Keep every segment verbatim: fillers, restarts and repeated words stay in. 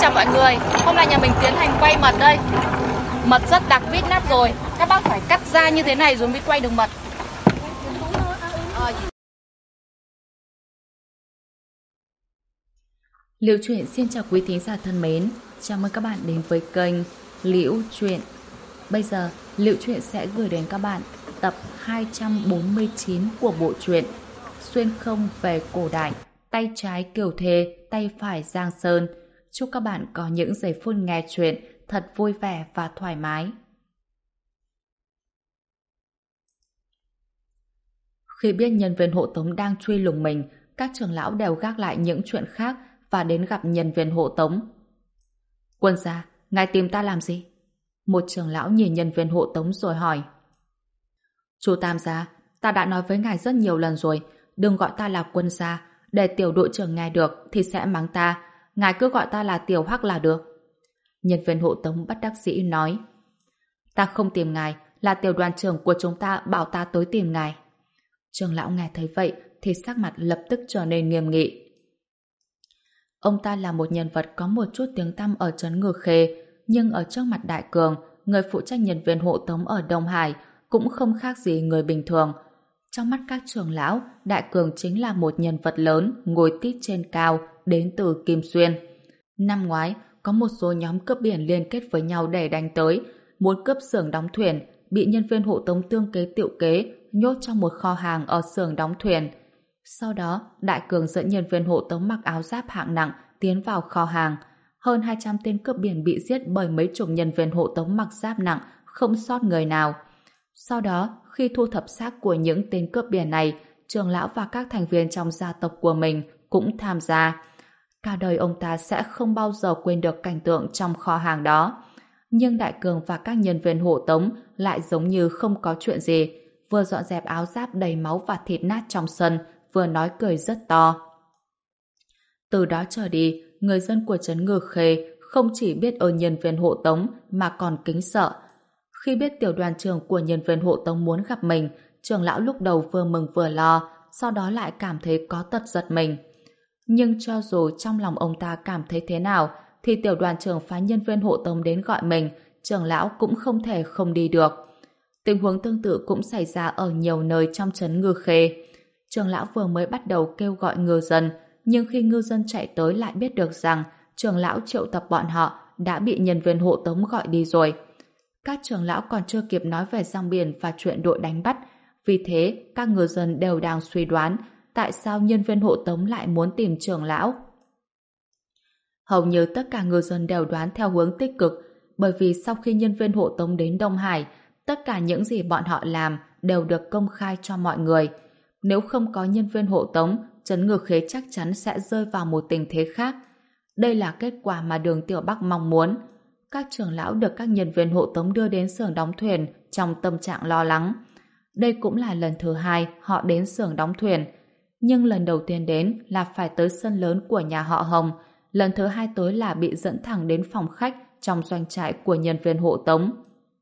chào mọi người. Hôm nay nhà mình tiến hành quay mật đây. Mật rất đặc vít nắp rồi. Các bác phải cắt ra như thế này rồi mới quay được mật. Liễu Chuyện xin chào quý thính giả thân mến. Chào mừng các bạn đến với kênh Liễu Chuyện. Bây giờ, Liễu Chuyện sẽ gửi đến các bạn tập hai trăm bốn mươi chín của bộ truyện Xuyên không về cổ đại, tay trái Kiều Thê, tay phải Giang Sơn. Chúc các bạn có những giây phút nghe chuyện thật vui vẻ và thoải mái. Khi biết nhân viên hộ tống đang truy lùng mình, các trưởng lão đều gác lại những chuyện khác và đến gặp nhân viên hộ tống. Quân gia, ngài tìm ta làm gì? Một trưởng lão nhìn nhân viên hộ tống rồi hỏi. Chú Tam gia, ta đã nói với ngài rất nhiều lần rồi, đừng gọi ta là quân gia, để tiểu đội trưởng nghe được thì sẽ mắng ta, ngài cứ gọi ta là tiểu hắc là được. Nhân viên hộ tống bất đắc dĩ nói. Ta không tìm ngài, là tiểu đoàn trưởng của chúng ta bảo ta tới tìm ngài. Trưởng lão nghe thấy vậy thì sắc mặt lập tức trở nên nghiêm nghị. Ông ta là một nhân vật có một chút tiếng tăm ở trấn Ngư Khê, nhưng ở trước mặt Đại Cường, người phụ trách nhân viên hộ tống ở Đông Hải cũng không khác gì người bình thường. Trong mắt các trưởng lão, Đại Cường chính là một nhân vật lớn ngồi tít trên cao đến từ Kim Xuyên. Năm ngoái, có một số nhóm cướp biển liên kết với nhau để đánh tới, muốn cướp xưởng đóng thuyền, bị nhân viên hộ tống tương kế tiệu kế nhốt trong một kho hàng ở xưởng đóng thuyền. Sau đó, Đại Cường dẫn nhân viên hộ tống mặc áo giáp hạng nặng tiến vào kho hàng. Hơn hai trăm tên cướp biển bị giết bởi mấy chục nhân viên hộ tống mặc giáp nặng, không sót người nào. Sau đó, khi thu thập xác của những tên cướp biển này, trưởng lão và các thành viên trong gia tộc của mình cũng tham gia. Cả đời ông ta sẽ không bao giờ quên được cảnh tượng trong kho hàng đó. Nhưng Đại Cường và các nhân viên hộ tống lại giống như không có chuyện gì, vừa dọn dẹp áo giáp đầy máu và thịt nát trong sân, vừa nói cười rất to. Từ đó trở đi, người dân của trấn Ngư Khê không chỉ biết ơn nhân viên hộ tống mà còn kính sợ. Khi biết tiểu đoàn trưởng của nhân viên hộ tống muốn gặp mình, trưởng lão lúc đầu vừa mừng vừa lo, sau đó lại cảm thấy có tật giật mình. Nhưng cho dù trong lòng ông ta cảm thấy thế nào, thì tiểu đoàn trưởng phái nhân viên hộ tống đến gọi mình, trưởng lão cũng không thể không đi được. Tình huống tương tự cũng xảy ra ở nhiều nơi trong trấn Ngư Khê. Trưởng lão vừa mới bắt đầu kêu gọi ngư dân, nhưng khi ngư dân chạy tới lại biết được rằng trưởng lão triệu tập bọn họ đã bị nhân viên hộ tống gọi đi rồi. Các trưởng lão còn chưa kịp nói về rong biển và chuyện đội đánh bắt, vì thế các ngư dân đều đang suy đoán tại sao nhân viên hộ tống lại muốn tìm trưởng lão. Hầu như tất cả ngư dân đều đoán theo hướng tích cực, bởi vì sau khi nhân viên hộ tống đến Đông Hải, tất cả những gì bọn họ làm đều được công khai cho mọi người. Nếu không có nhân viên hộ tống, trấn Ngư Khê chắc chắn sẽ rơi vào một tình thế khác. Đây là kết quả mà Đường Tiểu Bắc mong muốn. Các trưởng lão được các nhân viên hộ tống đưa đến xưởng đóng thuyền trong tâm trạng lo lắng. Đây cũng là lần thứ hai họ đến xưởng đóng thuyền. Nhưng lần đầu tiên đến là phải tới sân lớn của nhà họ Hồng. Lần thứ hai tới là bị dẫn thẳng đến phòng khách trong doanh trại của nhân viên hộ tống.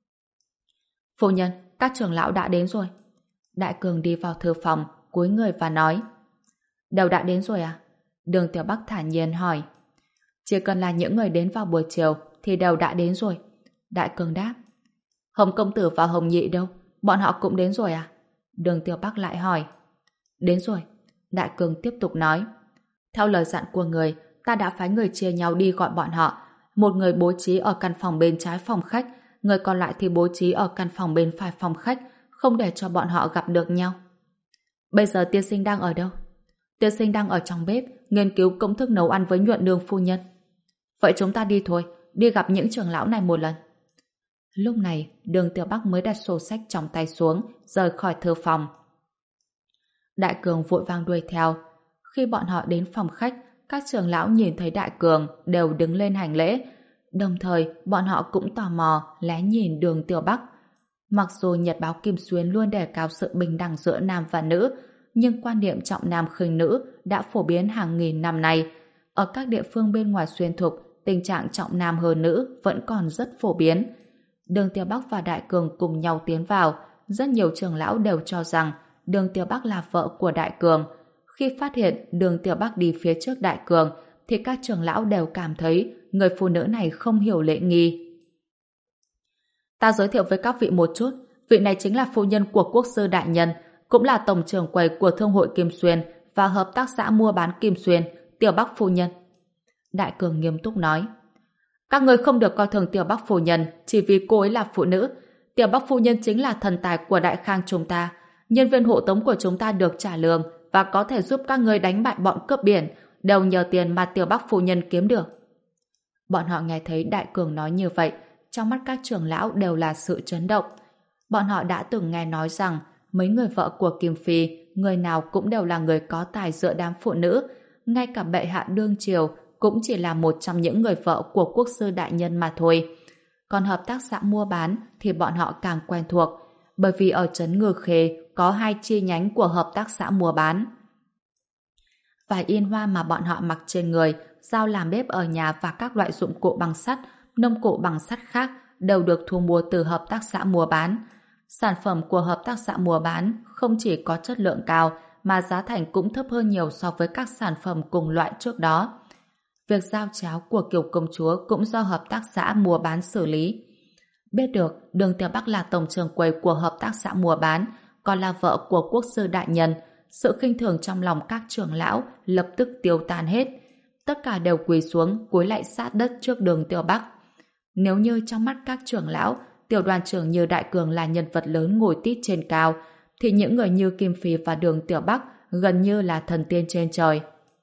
Phu nhân, các trưởng lão đã đến rồi. Đại Cường đi vào thư phòng, cúi người và nói. Đều đã đến rồi à? Đường Tiểu Bắc thản nhiên hỏi. Chỉ cần là những người đến vào buổi chiều thì đều đã đến rồi. Đại Cường đáp. Hồng công tử và Hồng nhị đâu? Bọn họ cũng đến rồi à? Đường Tiểu Bắc lại hỏi. Đến rồi. Đại Cường tiếp tục nói. Theo lời dặn của người, ta đã phái người chia nhau đi gọi bọn họ. Một người bố trí ở căn phòng bên trái phòng khách, người còn lại thì bố trí ở căn phòng bên phải phòng khách, không để cho bọn họ gặp được nhau. Bây giờ tiên sinh đang ở đâu? Tiên sinh đang ở trong bếp, nghiên cứu công thức nấu ăn với Nhuận Nương phu nhân. Vậy chúng ta đi thôi, đi gặp những trưởng lão này một lần. Lúc này, Đường Tiểu Bắc mới đặt sổ sách trong tay xuống, rời khỏi thư phòng. Đại Cường vội vàng đuổi theo. Khi bọn họ đến phòng khách, các trưởng lão nhìn thấy Đại Cường đều đứng lên hành lễ. Đồng thời, bọn họ cũng tò mò lé nhìn Đường Tiểu Bắc. Mặc dù Nhật báo Kim Xuyên luôn đề cao sự bình đẳng giữa nam và nữ, nhưng quan niệm trọng nam khinh nữ đã phổ biến hàng nghìn năm nay. Ở các địa phương bên ngoài Xuyên Thục, tình trạng trọng nam hơn nữ vẫn còn rất phổ biến. Đường Tiểu Bắc và Đại Cường cùng nhau tiến vào. Rất nhiều trưởng lão đều cho rằng Đường Tiểu Bắc là vợ của Đại Cường. Khi phát hiện Đường Tiểu Bắc đi phía trước Đại Cường, thì các trưởng lão đều cảm thấy người phụ nữ này không hiểu lễ nghi. Ta giới thiệu với các vị một chút, vị này chính là phu nhân của quốc sư đại nhân, cũng là tổng trưởng quầy của Thương hội Kim Xuyên và hợp tác xã mua bán Kim Xuyên, Tiểu Bắc phu nhân. Đại Cường nghiêm túc nói. Các người không được coi thường Tiểu Bắc phu nhân chỉ vì cô ấy là phụ nữ. Tiểu Bắc phu nhân chính là thần tài của Đại Khang chúng ta. Nhân viên hộ tống của chúng ta được trả lương và có thể giúp các người đánh bại bọn cướp biển, đều nhờ tiền mà Tiểu Bắc phu nhân kiếm được. Bọn họ nghe thấy Đại Cường nói như vậy, trong mắt các trưởng lão đều là sự chấn động. Bọn họ đã từng nghe nói rằng mấy người vợ của Kim Phi, người nào cũng đều là người có tài giữa đám phụ nữ, ngay cả bệ hạ đương triều cũng chỉ là một trong những người vợ của quốc sư đại nhân mà thôi. Còn hợp tác xã mua bán thì bọn họ càng quen thuộc, bởi vì ở trấn Ngư Khê có hai chi nhánh của hợp tác xã mua bán. Vải yên hoa mà bọn họ mặc trên người, dao làm bếp ở nhà và các loại dụng cụ bằng sắt, nông cụ bằng sắt khác đều được thu mua từ hợp tác xã mua bán. Sản phẩm của hợp tác xã mua bán không chỉ có chất lượng cao mà giá thành cũng thấp hơn nhiều so với các sản phẩm cùng loại trước đó. Việc giao cháo của Kiều công chúa cũng do hợp tác xã mua bán xử lý. Biết được Đường Tiểu Bắc là tổng trưởng quầy của hợp tác xã mua bán, còn là vợ của quốc sư đại nhân, sự khinh thường trong lòng các trưởng lão lập tức tiêu tan hết. Tất cả đều quỳ xuống cúi lạy sát đất trước Đường Tiểu Bắc. Nếu như trong mắt các trưởng lão, tiểu đoàn trưởng như Đại Cường là nhân vật lớn ngồi tít trên cao, thì những người như Kim Phi và Đường Tiểu Bắc gần như là thần tiên trên trời.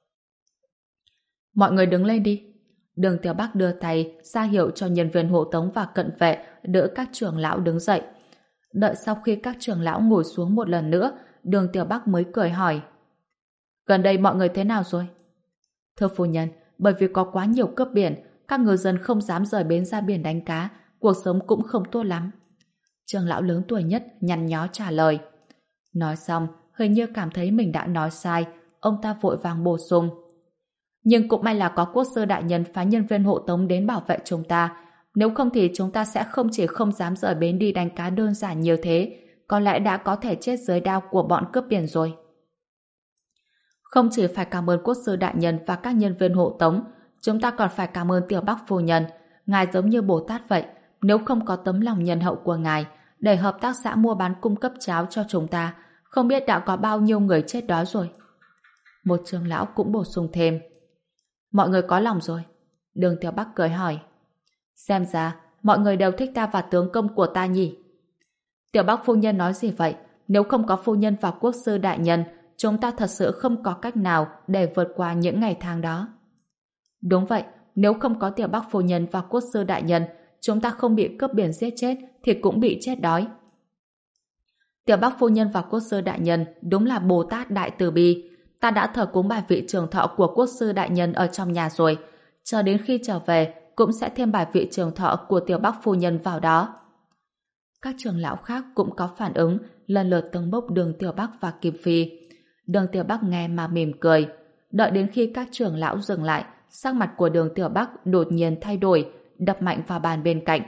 Mọi người đứng lên đi. Đường Tiểu Bắc đưa tay ra hiệu cho nhân viên hộ tống và cận vệ đỡ các trưởng lão đứng dậy. Đợi sau khi các trưởng lão ngồi xuống một lần nữa, Đường Tiểu Bắc mới cười hỏi. Gần đây mọi người thế nào rồi? Thưa phu nhân, bởi vì có quá nhiều cướp biển, các ngư dân không dám rời bến ra biển đánh cá, cuộc sống cũng không tốt lắm. Trưởng lão lớn tuổi nhất nhăn nhó trả lời. Nói xong, hình như cảm thấy mình đã nói sai, ông ta vội vàng bổ sung. Nhưng cũng may là có quốc sư đại nhân phái nhân viên hộ tống đến bảo vệ chúng ta. Nếu không thì chúng ta sẽ không chỉ không dám rời bến đi đánh cá đơn giản như thế, có lẽ đã có thể chết dưới đao của bọn cướp biển rồi. Không chỉ phải cảm ơn quốc sư đại nhân và các nhân viên hộ tống, chúng ta còn phải cảm ơn Tiểu Bắc phu nhân. Ngài giống như Bồ Tát vậy, nếu không có tấm lòng nhân hậu của ngài, để hợp tác xã mua bán cung cấp cháo cho chúng ta, không biết đã có bao nhiêu người chết đói rồi. Một trưởng lão cũng bổ sung thêm. Mọi người có lòng rồi. Đường Tiểu Bắc cười hỏi. Xem ra, mọi người đều thích ta và tướng công của ta nhỉ? Tiểu Bắc phu nhân nói gì vậy? Nếu không có phu nhân và quốc sư đại nhân, chúng ta thật sự không có cách nào để vượt qua những ngày tháng đó. Đúng vậy, nếu không có Tiểu Bắc phu nhân và quốc sư đại nhân, chúng ta không bị cướp biển giết chết thì cũng bị chết đói. Tiểu Bắc phu nhân và quốc sư đại nhân đúng là Bồ Tát đại từ bi. Ta đã thờ cúng bài vị trường thọ của quốc sư đại nhân ở trong nhà rồi. Chờ đến khi trở về cũng sẽ thêm bài vị trường thọ của Tiểu Bắc phu nhân vào đó. Các trưởng lão khác cũng có phản ứng, lần lượt tâng bốc Đường Tiểu Bắc và Kim Phi. Đường Tiểu Bắc nghe mà mỉm cười. Đợi đến khi các trưởng lão dừng lại, sắc mặt của Đường Tiểu Bắc đột nhiên thay đổi, đập mạnh vào bàn bên cạnh.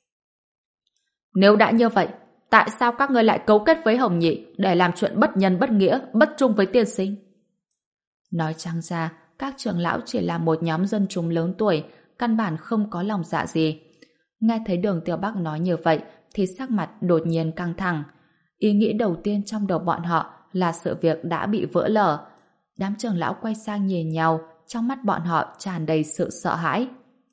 Nếu đã như vậy, tại sao các ngươi lại cấu kết với Hồng Nhị để làm chuyện bất nhân bất nghĩa, bất trung với tiên sinh? Nói trắng ra, các trưởng lão chỉ là một nhóm dân chúng lớn tuổi, căn bản không có lòng dạ gì. Nghe thấy Đường Tiểu Bắc nói như vậy, thì sắc mặt đột nhiên căng thẳng. Ý nghĩ đầu tiên trong đầu bọn họ là sự việc đã bị vỡ lở. Đám trưởng lão quay sang nhìn nhau, trong mắt bọn họ tràn đầy sự sợ hãi.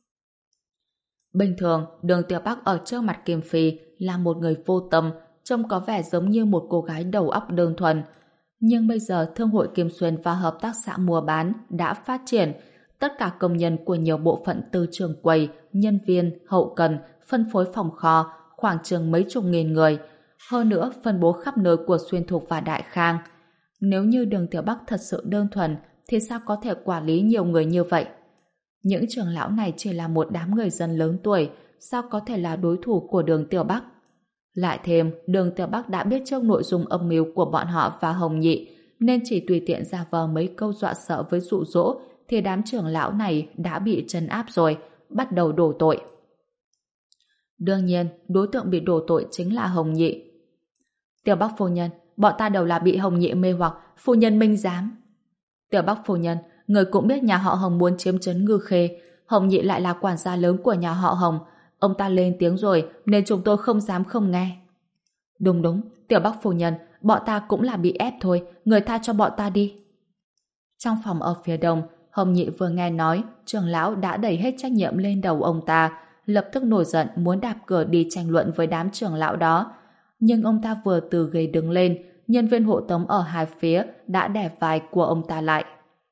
Bình thường, Đường Tiểu Bắc ở trước mặt Kim Phi là một người vô tâm, trông có vẻ giống như một cô gái đầu óc đơn thuần. Nhưng bây giờ Thương hội Kim Xuyên và hợp tác xã mua bán đã phát triển. Tất cả công nhân của nhiều bộ phận từ trường quầy, nhân viên, hậu cần, phân phối phòng kho, khoảng chừng mấy chục nghìn người. Hơn nữa phân bố khắp nơi của Xuyên Thục và Đại Khang. Nếu như Đường Tiểu Bắc thật sự đơn thuần, thì sao có thể quản lý nhiều người như vậy? Những trưởng lão này chỉ là một đám người dân lớn tuổi, sao có thể là đối thủ của Đường Tiểu Bắc? Lại thêm, Đường Tiểu Bắc đã biết trước nội dung âm mưu của bọn họ và Hồng Nhị, nên chỉ tùy tiện ra vờ mấy câu dọa sợ với dụ dỗ, thì đám trưởng lão này đã bị trấn áp rồi, bắt đầu đổ tội. Đương nhiên, đối tượng bị đổ tội chính là Hồng Nhị. Tiểu Bắc phu nhân, bọn ta đều là bị Hồng Nhị mê hoặc, phu nhân minh giám. Tiểu Bắc phu nhân, người cũng biết nhà họ Hồng muốn chiếm trấn Ngư Khê. Hồng Nhị lại là quản gia lớn của nhà họ Hồng. Ông ta lên tiếng rồi nên chúng tôi không dám không nghe. Đúng đúng, Tiểu Bắc phu nhân, bọn ta cũng là bị ép thôi, người tha cho bọn ta đi. Trong phòng ở phía đông, Hồng Nhị vừa nghe nói trưởng lão đã đẩy hết trách nhiệm lên đầu ông ta, lập tức nổi giận muốn đạp cửa đi tranh luận với đám trưởng lão đó. Nhưng ông ta vừa từ ghế đứng lên, nhân viên hộ tống ở hai phía đã đè vai của ông ta lại.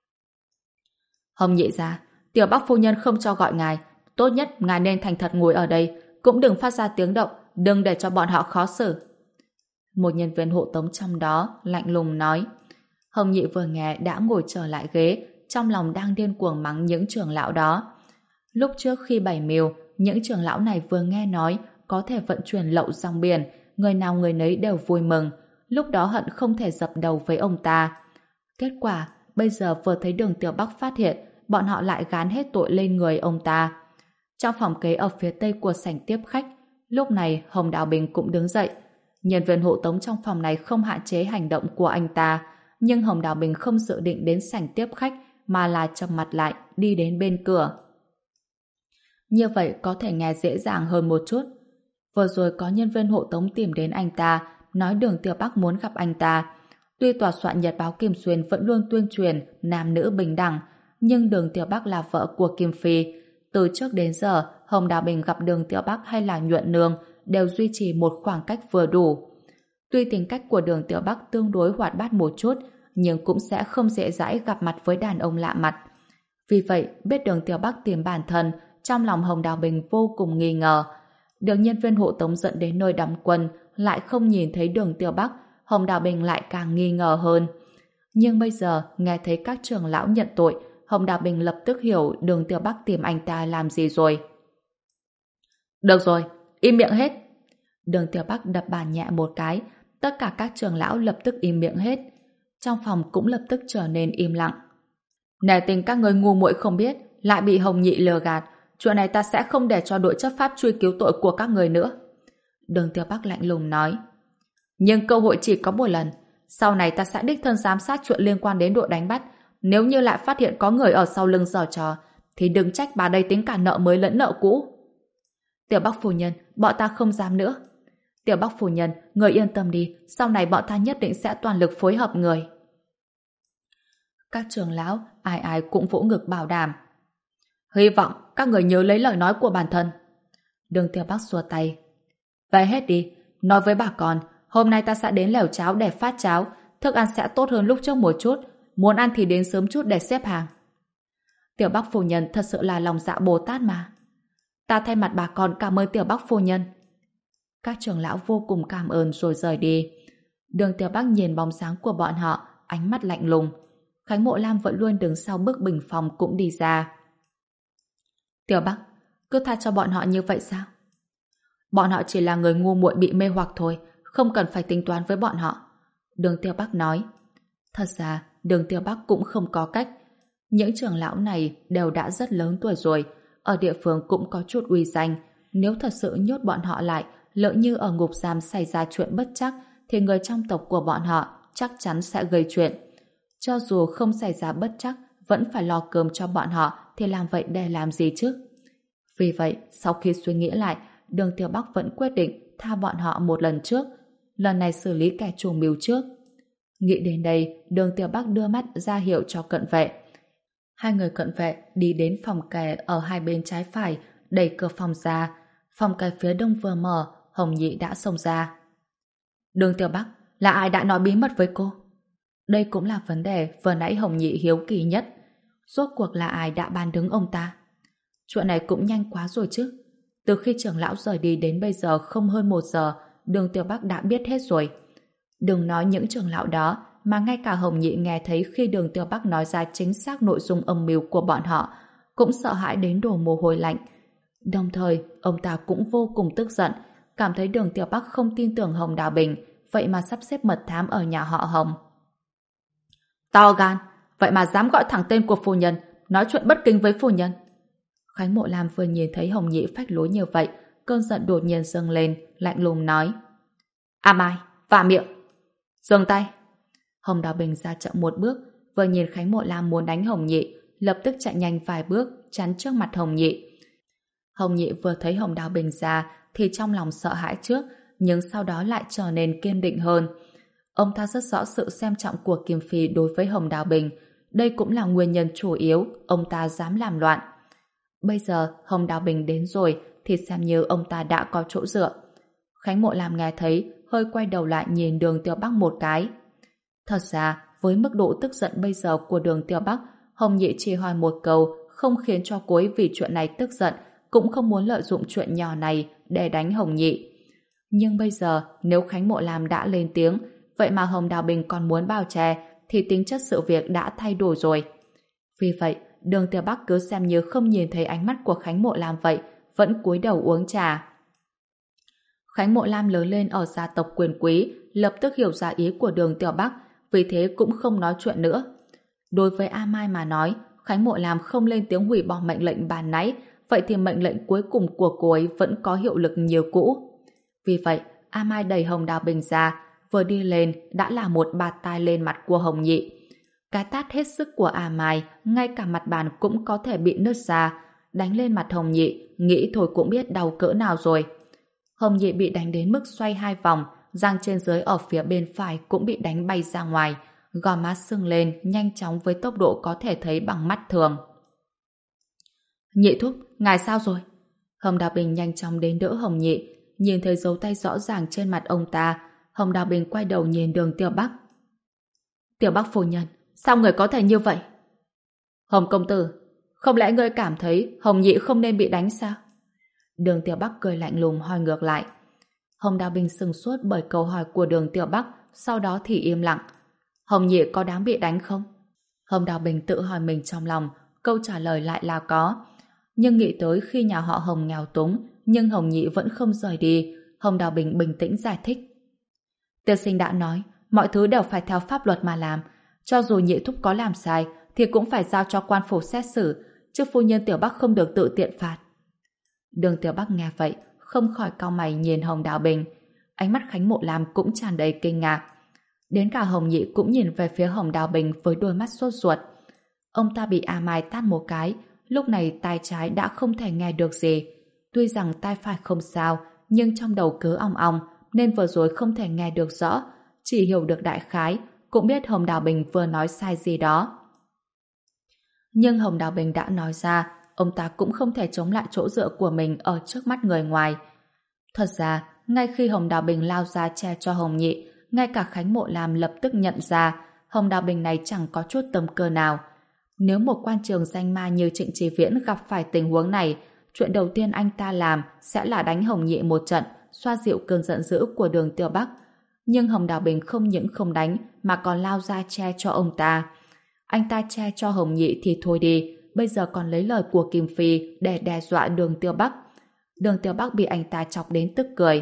Hồng Nhị ra, Tiểu Bắc phu nhân không cho gọi ngài, tốt nhất ngài nên thành thật ngồi ở đây, cũng đừng phát ra tiếng động, đừng để cho bọn họ khó xử. Một nhân viên hộ tống trong đó lạnh lùng nói. Hồng Nhị vừa nghe đã ngồi trở lại ghế, trong lòng đang điên cuồng mắng những trưởng lão đó. Lúc trước khi bày mưu, những trưởng lão này vừa nghe nói có thể vận chuyển lậu dòng biển, người nào người nấy đều vui mừng, lúc đó hận không thể dập đầu với ông ta. Kết quả, bây giờ vừa thấy Đường Tiểu Bắc phát hiện, bọn họ lại gán hết tội lên người ông ta. Trong phòng kế ở phía tây của sảnh tiếp khách, lúc này Hồng Đào Bình cũng đứng dậy. Nhân viên hộ tống trong phòng này không hạn chế hành động của anh ta, nhưng Hồng Đào Bình không dự định đến sảnh tiếp khách mà là trầm mặt lại đi đến bên cửa. Như vậy có thể nghe dễ dàng hơn một chút. Vừa rồi có nhân viên hộ tống tìm đến anh ta, nói Đường Tiểu Bắc muốn gặp anh ta. Tuy tòa soạn Nhật báo Kim Xuyên vẫn luôn tuyên truyền nam nữ bình đẳng, nhưng Đường Tiểu Bắc là vợ của Kim Phi. Từ trước đến giờ, Hồng Đào Bình gặp Đường Tiểu Bắc hay là Nhuận Nương đều duy trì một khoảng cách vừa đủ. Tuy tính cách của Đường Tiểu Bắc tương đối hoạt bát một chút, nhưng cũng sẽ không dễ dãi gặp mặt với đàn ông lạ mặt. Vì vậy, biết Đường Tiểu Bắc tìm bản thân, trong lòng Hồng Đào Bình vô cùng nghi ngờ. Được nhân viên hộ tống dẫn đến nơi đóng quân, lại không nhìn thấy Đường Tiểu Bắc, Hồng Đào Bình lại càng nghi ngờ hơn. Nhưng bây giờ, nghe thấy các trưởng lão nhận tội, Hồng Đào Bình lập tức hiểu Đường Tiểu Bắc tìm anh ta làm gì rồi. Được rồi, im miệng hết. Đường Tiểu Bắc đập bàn nhẹ một cái, tất cả các trưởng lão lập tức im miệng hết. Trong phòng cũng lập tức trở nên im lặng. Nể tình các người ngu muội không biết, lại bị Hồng Nhị lừa gạt, chuyện này ta sẽ không để cho đội chấp pháp truy cứu tội của các người nữa. Đường Tiểu Bắc lạnh lùng nói. Nhưng cơ hội chỉ có một lần, sau này ta sẽ đích thân giám sát chuyện liên quan đến đội đánh bắt. Nếu như lại phát hiện có người ở sau lưng giở trò, thì đừng trách bà đây tính cả nợ mới lẫn nợ cũ. Tiểu Bắc phu nhân, bọn ta không dám nữa. Tiểu Bắc phu nhân, người yên tâm đi, sau này bọn ta nhất định sẽ toàn lực phối hợp người. Các trưởng lão, ai ai cũng vỗ ngực bảo đảm. Hy vọng các người nhớ lấy lời nói của bản thân. Đường Tiểu Bắc xua tay. Về hết đi, nói với bà con, hôm nay ta sẽ đến lèo cháo để phát cháo, thức ăn sẽ tốt hơn lúc trước một chút, muốn ăn thì đến sớm chút để xếp hàng. Tiểu Bắc phu nhân thật sự là lòng dạ Bồ Tát mà. Ta thay mặt bà con cảm ơn Tiểu Bắc phu nhân. Các trưởng lão vô cùng cảm ơn rồi rời đi. Đường Tiểu Bắc nhìn bóng dáng của bọn họ, ánh mắt lạnh lùng. Khánh Mộ Lam vẫn luôn đứng sau bức bình phòng cũng đi ra. Tiểu Bắc, cứ tha cho bọn họ như vậy sao? Bọn họ chỉ là người ngu muội bị mê hoặc thôi, không cần phải tính toán với bọn họ. Đường Tiểu Bắc nói. Thật ra, Đường Tiểu Bắc cũng không có cách. Những trưởng lão này đều đã rất lớn tuổi rồi, ở địa phương cũng có chút uy danh. Nếu thật sự nhốt bọn họ lại, lỡ như ở ngục giam xảy ra chuyện bất trắc, thì người trong tộc của bọn họ chắc chắn sẽ gây chuyện. Cho dù không xảy ra bất trắc, vẫn phải lo cơm cho bọn họ, thì làm vậy để làm gì chứ? Vì vậy, sau khi suy nghĩ lại, Đường Tiểu Bắc vẫn quyết định tha bọn họ một lần trước. Lần này xử lý kẻ chủ mưu trước. Nghĩ đến đây, Đường Tiểu Bắc đưa mắt ra hiệu cho cận vệ. Hai người cận vệ đi đến phòng kè ở hai bên trái phải, đẩy cửa phòng ra. Phòng kè phía đông vừa mở, Hồng Nhị đã xông ra. Đường Tiểu Bắc, là ai đã nói bí mật với cô? Đây cũng là vấn đề vừa nãy Hồng Nhị hiếu kỳ nhất. Rốt cuộc là ai đã bán đứng ông ta? Chuyện này cũng nhanh quá rồi chứ. Từ khi trưởng lão rời đi đến bây giờ không hơn một giờ, Đường Tiểu Bắc đã biết hết rồi. Đừng nói những trưởng lão đó, mà ngay cả Hồng Nhị nghe thấy khi Đường Tiểu Bắc nói ra chính xác nội dung âm mưu của bọn họ, cũng sợ hãi đến đổ mồ hôi lạnh. Đồng thời, ông ta cũng vô cùng tức giận, cảm thấy Đường Tiểu Bắc không tin tưởng Hồng Đào Bình, vậy mà sắp xếp mật thám ở nhà họ Hồng. To gan, vậy mà dám gọi thẳng tên của phu nhân, nói chuyện bất kính với phu nhân. Khánh Mộ Lam vừa nhìn thấy Hồng Nhị phách lối như vậy, cơn giận đột nhiên dâng lên, lạnh lùng nói. A Mai, vả miệng. Dừng tay. Hồng Đào Bình ra chậm một bước, vừa nhìn Khánh Mộ Lam muốn đánh Hồng Nhị, lập tức chạy nhanh vài bước chắn trước mặt Hồng Nhị. Hồng Nhị vừa thấy Hồng Đào Bình ra thì trong lòng sợ hãi trước, nhưng sau đó lại trở nên kiên định hơn. Ông ta rất rõ sự xem trọng của Kim Phi đối với Hồng Đào Bình. Đây cũng là nguyên nhân chủ yếu ông ta dám làm loạn. Bây giờ Hồng Đào Bình đến rồi thì xem như ông ta đã có chỗ dựa. Khánh Mộ Lam nghe thấy, hơi quay đầu lại nhìn Đường Tiêu Bắc một cái. Thật ra, với mức độ tức giận bây giờ của Đường Tiêu Bắc, Hồng Nhị chỉ hỏi một câu, không khiến cho cô ấy vì chuyện này tức giận, cũng không muốn lợi dụng chuyện nhỏ này để đánh Hồng Nhị. Nhưng bây giờ, nếu Khánh Mộ Lam đã lên tiếng, vậy mà Hồng Đào Bình còn muốn bao che, thì tính chất sự việc đã thay đổi rồi. Vì vậy, Đường Tiêu Bắc cứ xem như không nhìn thấy ánh mắt của Khánh Mộ Lam vậy, vẫn cúi đầu uống trà. Khánh Mộ Lam lớn lên ở gia tộc quyền quý, lập tức hiểu ra ý của Đường Tiêu Bắc, vì thế cũng không nói chuyện nữa. Đối với A Mai mà nói, Khánh Mộ Lam không lên tiếng hủy bỏ mệnh lệnh ban nãy, vậy thì mệnh lệnh cuối cùng của cô ấy vẫn có hiệu lực như cũ. Vì vậy, A Mai đẩy Hồng Đào Bình ra, vừa đi lên đã là một bạt tai lên mặt của Hồng Nhị. Cái tát hết sức của A Mai, ngay cả mặt bàn cũng có thể bị nứt ra, đánh lên mặt Hồng Nhị, nghĩ thôi cũng biết đau cỡ nào rồi. Hồng Nhị bị đánh đến mức xoay hai vòng, răng trên dưới ở phía bên phải cũng bị đánh bay ra ngoài, gò má sưng lên nhanh chóng với tốc độ có thể thấy bằng mắt thường. Nhị thúc, ngài sao rồi? Hồng Đào Bình nhanh chóng đến đỡ Hồng Nhị, nhìn thấy dấu tay rõ ràng trên mặt ông ta. Hồng Đào Bình quay đầu nhìn Đường Tiêu Bắc. Tiểu Bắc phu nhân, sao người có thể như vậy? Hồng công tử, không lẽ ngươi cảm thấy Hồng Nhị không nên bị đánh sao? Đường Tiêu Bắc cười lạnh lùng hỏi ngược lại. Hồng Đào Bình sừng sốt bởi câu hỏi của Đường Tiêu Bắc, sau đó thì im lặng. Hồng Nhị có đáng bị đánh không? Hồng Đào Bình tự hỏi mình trong lòng, câu trả lời lại là có. Nhưng nghĩ tới khi nhà họ Hồng nghèo túng, nhưng Hồng Nhị vẫn không rời đi, Hồng Đào Bình bình tĩnh giải thích. Tiên sinh đã nói, mọi thứ đều phải theo pháp luật mà làm. Cho dù Nhị thúc có làm sai, thì cũng phải giao cho quan phủ xét xử, chứ phu nhân Tiểu Bắc không được tự tiện phạt. Đường Tiểu Bắc nghe vậy, không khỏi cau mày nhìn Hồng Đào Bình. Ánh mắt Khánh Mộ Lam cũng tràn đầy kinh ngạc. Đến cả Hồng Nhị cũng nhìn về phía Hồng Đào Bình với đôi mắt sốt ruột. Ông ta bị A Mai tát một cái, lúc này tai trái đã không thể nghe được gì. Tuy rằng tai phải không sao, nhưng trong đầu cứ ong ong, nên vừa rồi không thể nghe được rõ, chỉ hiểu được đại khái, cũng biết Hồng Đào Bình vừa nói sai gì đó. Nhưng Hồng Đào Bình đã nói ra, ông ta cũng không thể chống lại chỗ dựa của mình ở trước mắt người ngoài. Thật ra, ngay khi Hồng Đào Bình lao ra che cho Hồng Nhị, ngay cả Khánh Mộ Lam lập tức nhận ra Hồng Đào Bình này chẳng có chút tâm cơ nào. Nếu một quan trường danh ma như Trịnh Chí Viễn gặp phải tình huống này, chuyện đầu tiên anh ta làm sẽ là đánh Hồng Nhị một trận, xoa dịu cơn giận dữ của Đường Tiêu Bắc. Nhưng Hồng Đào Bình không những không đánh mà còn lao ra che cho ông ta. Anh ta che cho Hồng Nhị thì thôi đi, bây giờ còn lấy lời của Kim Phi để đe dọa Đường Tiêu Bắc. Đường Tiêu Bắc bị anh ta chọc đến tức cười.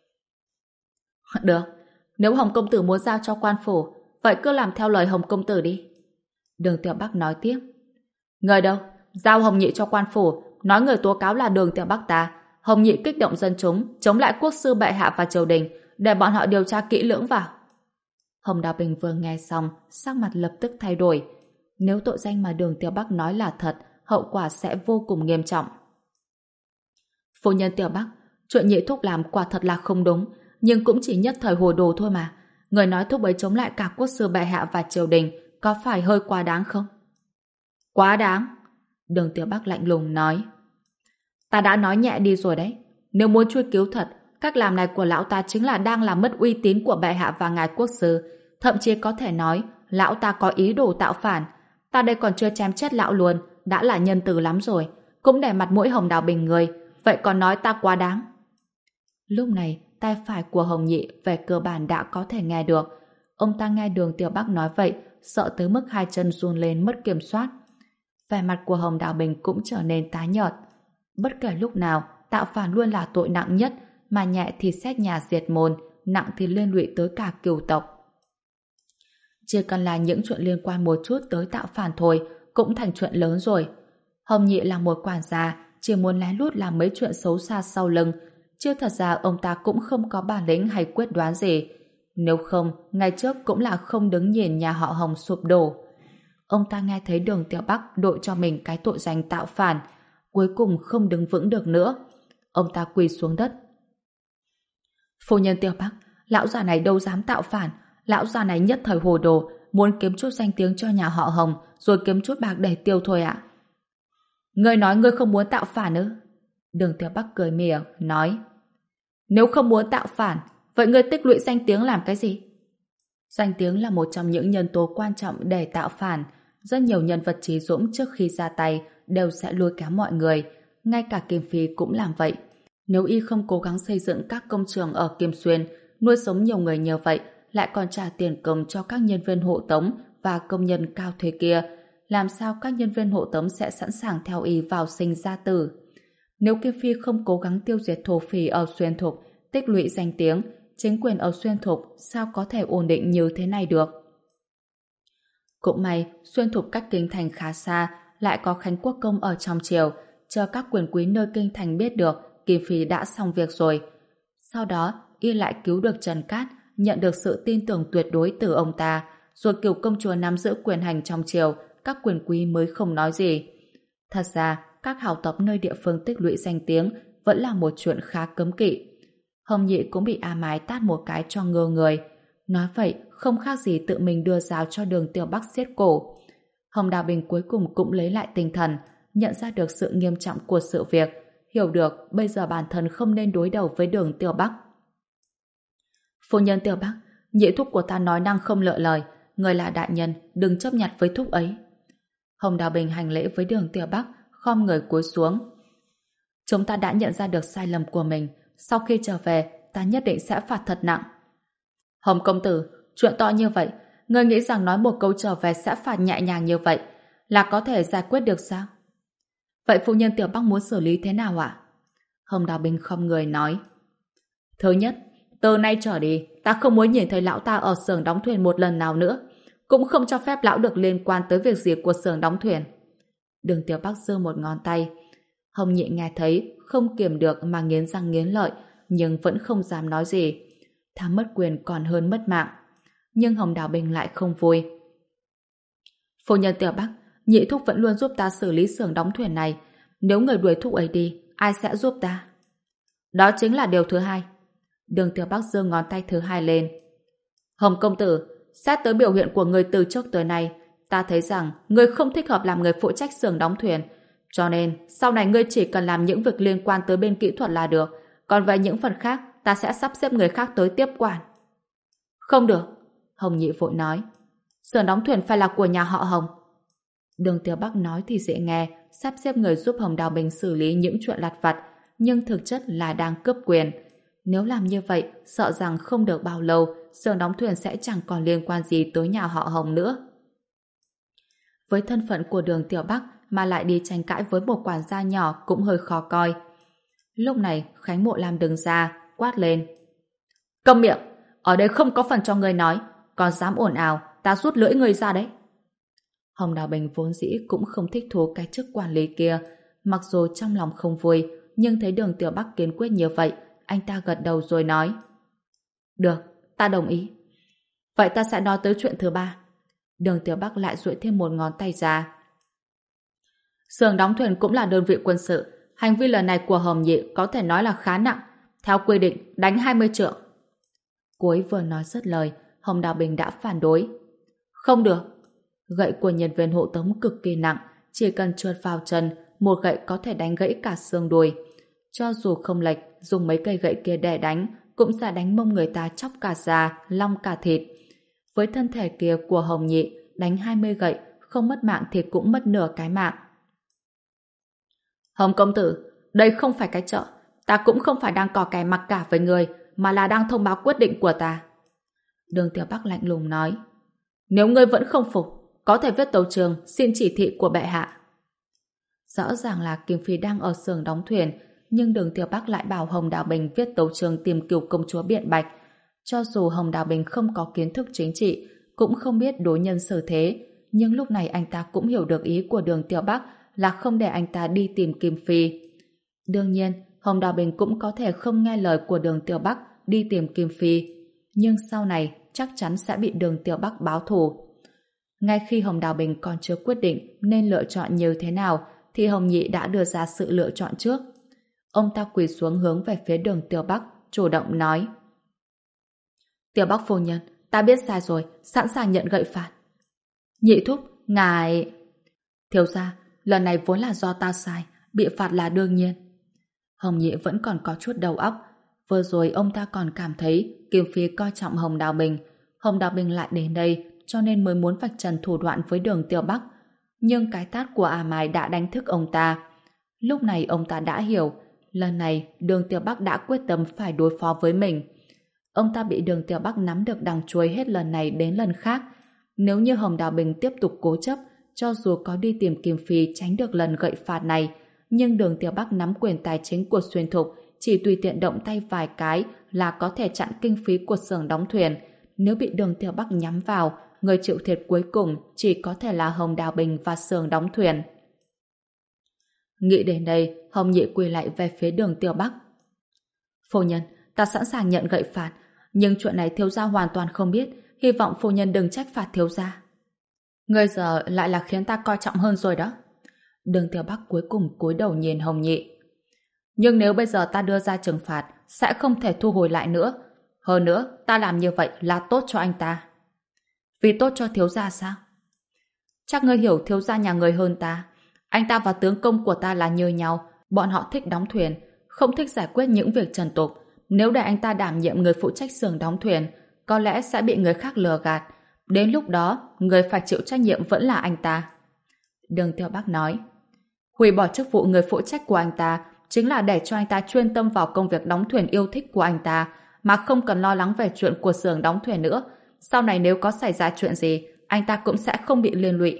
Được, nếu Hồng công tử muốn giao cho quan phủ, vậy cứ làm theo lời Hồng công tử đi. Đường Tiêu Bắc nói tiếp. Người đâu? Giao Hồng Nhị cho quan phủ, nói người tố cáo là Đường Tiêu Bắc ta. Hồng Nhị kích động dân chúng, chống lại quốc sư bệ hạ và triều đình, để bọn họ điều tra kỹ lưỡng vào. Hồng Đào Bình vừa nghe xong, sắc mặt lập tức thay đổi. Nếu tội danh mà Đường Tiêu Bắc nói là thật, hậu quả sẽ vô cùng nghiêm trọng. Phu nhân Tiêu Bắc, chuyện Nhị thúc làm quả thật là không đúng, nhưng cũng chỉ nhất thời hồ đồ thôi mà. Người nói thúc ấy chống lại cả quốc sư bệ hạ và triều đình, có phải hơi quá đáng không? Quá đáng? Đường Tiêu Bắc lạnh lùng nói. Ta đã nói nhẹ đi rồi đấy. Nếu muốn truy cứu thật, cách làm này của lão ta chính là đang làm mất uy tín của bệ hạ và ngài quốc sư. Thậm chí có thể nói, lão ta có ý đồ tạo phản. Ta đây còn chưa chém chết lão luôn, đã là nhân từ lắm rồi. Cũng để mặt mũi Hồng Đào Bình người, vậy còn nói ta quá đáng. Lúc này, tay phải của Hồng Nhị về cơ bản đã có thể nghe được. Ông ta nghe Đường Tiêu Bắc nói vậy, sợ tới mức hai chân run lên mất kiểm soát. Vẻ mặt của Hồng Đào Bình cũng trở nên tái nhợt. Bất kể lúc nào, tạo phản luôn là tội nặng nhất, mà nhẹ thì xét nhà diệt môn, nặng thì liên lụy tới cả cửu tộc. Chỉ cần là những chuyện liên quan một chút tới tạo phản thôi, cũng thành chuyện lớn rồi. Hồng Nhị là một quản gia, chỉ muốn lén lút làm mấy chuyện xấu xa sau lưng, chứ thật ra ông ta cũng không có bản lĩnh hay quyết đoán gì. Nếu không, ngày trước cũng là không đứng nhìn nhà họ Hồng sụp đổ. Ông ta nghe thấy Đường Tiểu Bắc đội cho mình cái tội danh tạo phản, cuối cùng không đứng vững được nữa. Ông ta quỳ xuống đất. Phu nhân Tiểu Bắc, lão già này đâu dám tạo phản, lão già này nhất thời hồ đồ, muốn kiếm chút danh tiếng cho nhà họ Hồng, rồi kiếm chút bạc để tiêu thôi ạ. Ngươi nói ngươi không muốn tạo phản ư? Đường Tiểu Bắc cười mỉa, nói: Nếu không muốn tạo phản, vậy ngươi tích lũy danh tiếng làm cái gì? Danh tiếng là một trong những nhân tố quan trọng để tạo phản. Rất nhiều nhân vật trí dũng trước khi ra tay đều sẽ lôi kéo mọi người, ngay cả Kim Phi cũng làm vậy. Nếu y không cố gắng xây dựng các công trường ở Kim Xuyên, nuôi sống nhiều người như vậy, lại còn trả tiền công cho các nhân viên hộ tống và công nhân cao thuê kia, làm sao các nhân viên hộ tống sẽ sẵn sàng theo y vào sinh ra tử? Nếu Kim Phi không cố gắng tiêu diệt thổ phỉ ở Xuyên Thục, tích lũy danh tiếng, chính quyền ở Xuyên Thục sao có thể ổn định như thế này được? Cũng may, Xuyên Thục cách kinh thành khá xa, lại có Khánh Quốc Công ở trong triều, chờ các quyền quý nơi kinh thành biết được Kim Phi đã xong việc rồi. Sau đó, y lại cứu được Trần Cát, nhận được sự tin tưởng tuyệt đối từ ông ta, rồi Kiều công chúa nắm giữ quyền hành trong triều, các quyền quý mới không nói gì. Thật ra, các hào tộc nơi địa phương tích lũy danh tiếng vẫn là một chuyện khá cấm kỵ. Hồng Nhị cũng bị A Mái tát một cái cho ngơ người. Nói vậy, không khác gì tự mình đưa giáo cho Đường Tiểu Bắc siết cổ. Hồng Đào Bình cuối cùng cũng lấy lại tinh thần, nhận ra được sự nghiêm trọng của sự việc, hiểu được bây giờ bản thân không nên đối đầu với Đường Tiểu Bắc. Phu nhân Tiểu Bắc, nhị thúc của ta nói năng không lựa lời, người là đại nhân, đừng chấp nhặt với thúc ấy. Hồng Đào Bình hành lễ với Đường Tiểu Bắc, khom người cúi xuống. Chúng ta đã nhận ra được sai lầm của mình, sau khi trở về, ta nhất định sẽ phạt thật nặng. Hồng công tử, chuyện to như vậy, ngươi nghĩ rằng nói một câu trở về sẽ phạt nhẹ nhàng như vậy, là có thể giải quyết được sao? Vậy phu nhân Tiểu Bắc muốn xử lý thế nào ạ? Hồng Đào Bình khom người nói. Thứ nhất, từ nay trở đi, ta không muốn nhìn thấy lão ta ở xưởng đóng thuyền một lần nào nữa, cũng không cho phép lão được liên quan tới việc gì của xưởng đóng thuyền. Đường Tiểu Bắc giơ một ngón tay. Hồng Nhị nghe thấy, không kiềm được mà nghiến răng nghiến lợi, nhưng vẫn không dám nói gì. Thà mất quyền còn hơn mất mạng. Nhưng Hồng Đào Bình lại không vui. Phu nhân Tiểu Bắc, nhị thúc vẫn luôn giúp ta xử lý xưởng đóng thuyền này. Nếu người đuổi thúc ấy đi, ai sẽ giúp ta? Đó chính là điều thứ hai. Đường Tiểu Bắc giơ ngón tay thứ hai lên. Hồng công tử, xét tới biểu hiện của người từ trước tới nay, ta thấy rằng người không thích hợp làm người phụ trách xưởng đóng thuyền. Cho nên, sau này ngươi chỉ cần làm những việc liên quan tới bên kỹ thuật là được. Còn về những phần khác, ta sẽ sắp xếp người khác tới tiếp quản. Không được, Hồng Nhị vội nói. Xưởng đóng thuyền phải là của nhà họ Hồng. Đường Tiểu Bắc nói thì dễ nghe, sắp xếp người giúp Hồng Đào Bình xử lý những chuyện lặt vặt, nhưng thực chất là đang cướp quyền. Nếu làm như vậy, sợ rằng không được bao lâu, xưởng đóng thuyền sẽ chẳng còn liên quan gì tới nhà họ Hồng nữa. Với thân phận của Đường Tiểu Bắc mà lại đi tranh cãi với một quản gia nhỏ cũng hơi khó coi. Lúc này, Khánh Mộ Lam đứng ra, quát lên. Câm miệng! Ở đây không có phần cho ngươi nói, còn dám ồn ào, ta rút lưỡi ngươi ra đấy. Hồng Đào Bình vốn dĩ cũng không thích thú cái chức quản lý kia, mặc dù trong lòng không vui, nhưng thấy Đường Tiểu Bắc kiên quyết như vậy, anh ta gật đầu rồi nói. Được, ta đồng ý. Vậy ta sẽ nói tới chuyện thứ ba. Đường Tiểu Bắc lại duỗi thêm một ngón tay ra. Xưởng đóng thuyền cũng là đơn vị quân sự, hành vi lần này của Hồng Nhị có thể nói là khá nặng, theo quy định đánh hai mươi trượng. Cô ấy vừa nói dứt lời, Hồng Đào Bình đã phản đối. Không được. Gậy của nhân viên hộ tống cực kỳ nặng, chỉ cần trượt vào chân, một gậy có thể đánh gãy cả xương đùi. Cho dù không lệch, dùng mấy cây gậy kia để đánh, cũng sẽ đánh mông người ta chóc cả da, long cả thịt. Với thân thể kia của Hồng Nhị, đánh hai mươi gậy, không mất mạng thì cũng mất nửa cái mạng. Hồng công tử, đây không phải cái chợ, ta cũng không phải đang cò kè mặc cả với người, mà là đang thông báo quyết định của ta. Đường Tiểu Bắc lạnh lùng nói. Nếu ngươi vẫn không phục, có thể viết tấu chương xin chỉ thị của bệ hạ. Rõ ràng là Kim Phi đang ở xưởng đóng thuyền, nhưng Đường Tiểu Bắc lại bảo Hồng Đào Bình viết tấu chương tìm Kiều công chúa biện bạch. Cho dù Hồng Đào Bình không có kiến thức chính trị, cũng không biết đối nhân xử thế, nhưng lúc này anh ta cũng hiểu được ý của Đường Tiểu Bắc là không để anh ta đi tìm Kim Phi. Đương nhiên, Hồng Đào Bình cũng có thể không nghe lời của Đường Tiểu Bắc đi tìm Kim Phi, nhưng sau này chắc chắn sẽ bị Đường Tiểu Bắc báo thù. Ngay khi Hồng Đào Bình còn chưa quyết định nên lựa chọn như thế nào thì Hồng Nhị đã đưa ra sự lựa chọn trước. Ông ta quỳ xuống hướng về phía Đường Tiểu Bắc, chủ động nói: Tiểu Bắc phu nhân, ta biết sai rồi, sẵn sàng nhận gậy phạt. Nhị thúc, ngài... Thiếu gia, lần này vốn là do ta sai, bị phạt là đương nhiên. Hồng Nhị vẫn còn có chút đầu óc. Vừa rồi ông ta còn cảm thấy Kim Phi coi trọng Hồng Đào Bình. Hồng Đào Bình lại đến đây cho nên mới muốn vạch trần thủ đoạn với Đường Tiểu Bắc. Nhưng cái tát của A Mai đã đánh thức ông ta. Lúc này ông ta đã hiểu, lần này Đường Tiểu Bắc đã quyết tâm phải đối phó với mình. Ông ta bị Đường Tiểu Bắc nắm được đằng chuối hết lần này đến lần khác. Nếu như Hồng Đào Bình tiếp tục cố chấp, cho dù có đi tìm Kim Phi tránh được lần gậy phạt này, nhưng Đường Tiểu Bắc nắm quyền tài chính của Xuyên Thục, chỉ tùy tiện động tay vài cái là có thể chặn kinh phí của xưởng đóng thuyền. Nếu bị Đường Tiểu Bắc nhắm vào, người chịu thiệt cuối cùng chỉ có thể là Hồng Đào Bình và xưởng đóng thuyền. Nghĩ đến đây, Hồng Nhị quỳ lại về phía Đường Tiểu Bắc. Phu nhân, ta sẵn sàng nhận gậy phạt, nhưng chuyện này thiếu gia hoàn toàn không biết, hy vọng phu nhân đừng trách phạt thiếu gia. Ngươi giờ lại là khiến ta coi trọng hơn rồi đó. Đường Tiểu Bắc cuối cùng cúi đầu nhìn Hồng Nhị. Nhưng nếu bây giờ ta đưa ra trừng phạt, sẽ không thể thu hồi lại nữa. Hơn nữa, ta làm như vậy là tốt cho anh ta. Vì tốt cho thiếu gia sao? Chắc ngươi hiểu thiếu gia nhà người hơn ta. Anh ta và tướng công của ta là như nhau, bọn họ thích đóng thuyền, không thích giải quyết những việc trần tục. Nếu để anh ta đảm nhiệm người phụ trách xưởng đóng thuyền, có lẽ sẽ bị người khác lừa gạt. Đến lúc đó, người phải chịu trách nhiệm vẫn là anh ta. Đường Tiểu Bắc nói, hủy bỏ chức vụ người phụ trách của anh ta chính là để cho anh ta chuyên tâm vào công việc đóng thuyền yêu thích của anh ta, mà không cần lo lắng về chuyện của xưởng đóng thuyền nữa. Sau này nếu có xảy ra chuyện gì, anh ta cũng sẽ không bị liên lụy.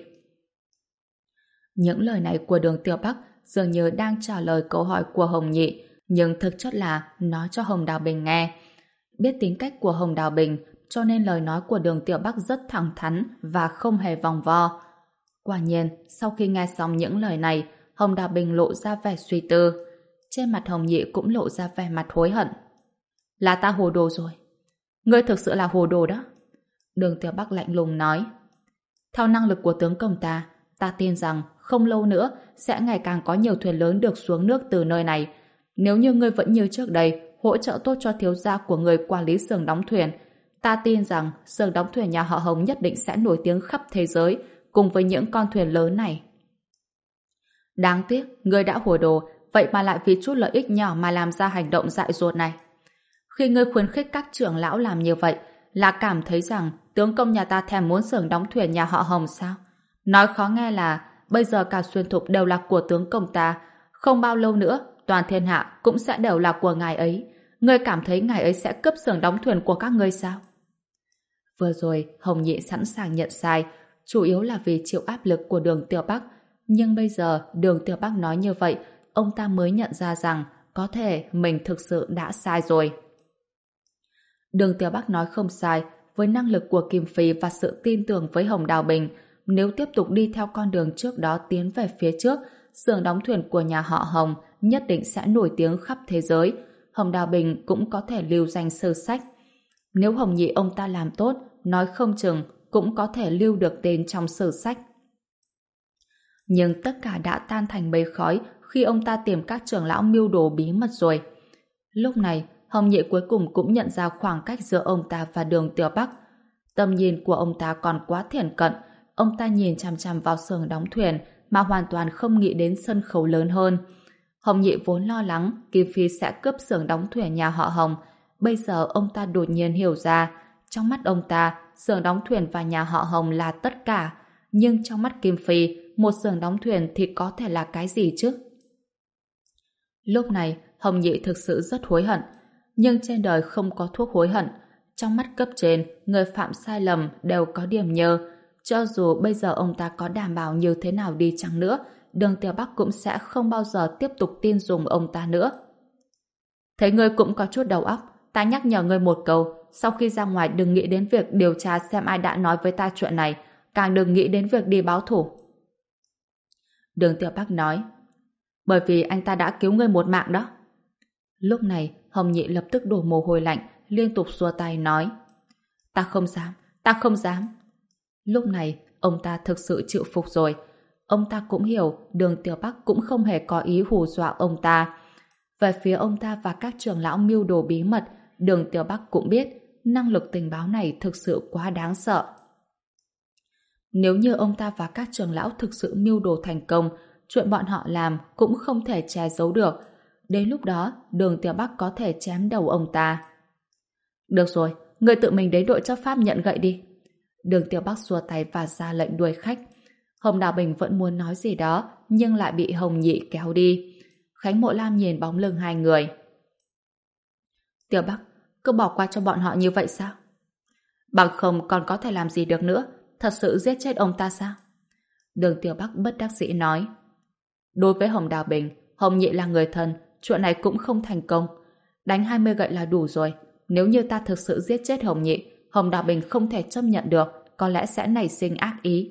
Những lời này của Đường Tiểu Bắc dường như đang trả lời câu hỏi của Hồng Nhị, nhưng thực chất là nói cho Hồng Đào Bình nghe. Biết tính cách của Hồng Đào Bình, cho nên lời nói của Đường Tiểu Bắc rất thẳng thắn và không hề vòng vo. Quả nhiên, sau khi nghe xong những lời này, Hồng Đào Bình lộ ra vẻ suy tư. Trên mặt Hồng Nhị cũng lộ ra vẻ mặt hối hận. Là ta hồ đồ rồi. Ngươi thực sự là hồ đồ đó. Đường Tiểu Bắc lạnh lùng nói. Theo năng lực của tướng công ta, ta tin rằng không lâu nữa sẽ ngày càng có nhiều thuyền lớn được xuống nước từ nơi này. Nếu như ngươi vẫn như trước đây, hỗ trợ tốt cho thiếu gia của người quản lý xưởng đóng thuyền, ta tin rằng xưởng đóng thuyền nhà họ Hồng nhất định sẽ nổi tiếng khắp thế giới cùng với những con thuyền lớn này. Đáng tiếc, ngươi đã hồ đồ, vậy mà lại vì chút lợi ích nhỏ mà làm ra hành động dại dột này. Khi ngươi khuyến khích các trưởng lão làm như vậy, là cảm thấy rằng tướng công nhà ta thèm muốn xưởng đóng thuyền nhà họ Hồng sao? Nói khó nghe là bây giờ cả Xuyên Thục đều là của tướng công ta, không bao lâu nữa toàn thiên hạ cũng sẽ đều là của ngài ấy. Ngươi cảm thấy ngài ấy sẽ cướp xưởng đóng thuyền của các ngươi sao? Vừa rồi Hồng Nhị sẵn sàng nhận sai, chủ yếu là vì chịu áp lực của Đường Tiểu Bắc, nhưng bây giờ Đường Tiểu Bắc nói như vậy, ông ta mới nhận ra rằng có thể mình thực sự đã sai rồi. Đường Tiểu Bắc nói không sai, với năng lực của Kim Phi và sự tin tưởng với Hồng Đào Bình, nếu tiếp tục đi theo con đường trước đó tiến về phía trước, xưởng đóng thuyền của nhà họ Hồng nhất định sẽ nổi tiếng khắp thế giới. Hồng Đào Bình cũng có thể lưu danh sử sách. Nếu Hồng Nhị ông ta làm tốt, nói không chừng cũng có thể lưu được tên trong sử sách. Nhưng tất cả đã tan thành mây khói khi ông ta tìm các trưởng lão mưu đồ bí mật rồi. Lúc này, Hồng Nhị cuối cùng cũng nhận ra khoảng cách giữa ông ta và Đường Tiểu Bắc. Tầm nhìn của ông ta còn quá thiển cận, ông ta nhìn chằm chằm vào xưởng đóng thuyền mà hoàn toàn không nghĩ đến sân khấu lớn hơn. Hồng Nhị vốn lo lắng Kim Phi sẽ cướp xưởng đóng thuyền nhà họ Hồng. Bây giờ ông ta đột nhiên hiểu ra, trong mắt ông ta, xưởng đóng thuyền và nhà họ Hồng là tất cả. Nhưng trong mắt Kim Phi, một xưởng đóng thuyền thì có thể là cái gì chứ? Lúc này, Hồng Nhị thực sự rất hối hận. Nhưng trên đời không có thuốc hối hận. Trong mắt cấp trên, người phạm sai lầm đều có điểm nhơ. Cho dù bây giờ ông ta có đảm bảo như thế nào đi chăng nữa, Đường Tiểu Bắc cũng sẽ không bao giờ tiếp tục tin dùng ông ta nữa. Thấy ngươi cũng có chút đầu óc, ta nhắc nhở ngươi một câu, sau khi ra ngoài đừng nghĩ đến việc điều tra xem ai đã nói với ta chuyện này, càng đừng nghĩ đến việc đi báo thù. Đường Tiểu Bắc nói, bởi vì anh ta đã cứu ngươi một mạng đó. Lúc này, Hồng Nhị lập tức đổ mồ hôi lạnh, liên tục xua tay nói, ta không dám, ta không dám. Lúc này, ông ta thực sự chịu phục rồi. Ông ta cũng hiểu Đường Tiểu Bắc cũng không hề có ý hù dọa ông ta. Về phía ông ta và các trưởng lão mưu đồ bí mật, Đường Tiểu Bắc cũng biết năng lực tình báo này thực sự quá đáng sợ. Nếu như ông ta và các trưởng lão thực sự mưu đồ thành công, chuyện bọn họ làm cũng không thể che giấu được. Đến lúc đó, Đường Tiểu Bắc có thể chém đầu ông ta. Được rồi, người tự mình đến đội chấp pháp nhận gậy đi. Đường Tiểu Bắc xua tay và ra lệnh đuổi khách. Hồng Đào Bình vẫn muốn nói gì đó, nhưng lại bị Hồng Nhị kéo đi. Khánh Mộ Lam nhìn bóng lưng hai người. Tiểu Bắc, cứ bỏ qua cho bọn họ như vậy sao? Bằng không còn có thể làm gì được nữa? Thật sự giết chết ông ta sao? Đường Tiểu Bắc bất đắc dĩ nói. Đối với Hồng Đào Bình, Hồng Nhị là người thân, chuyện này cũng không thành công. Đánh hai mươi gậy là đủ rồi. Nếu như ta thực sự giết chết Hồng Nhị, Hồng Đào Bình không thể chấp nhận được, có lẽ sẽ nảy sinh ác ý.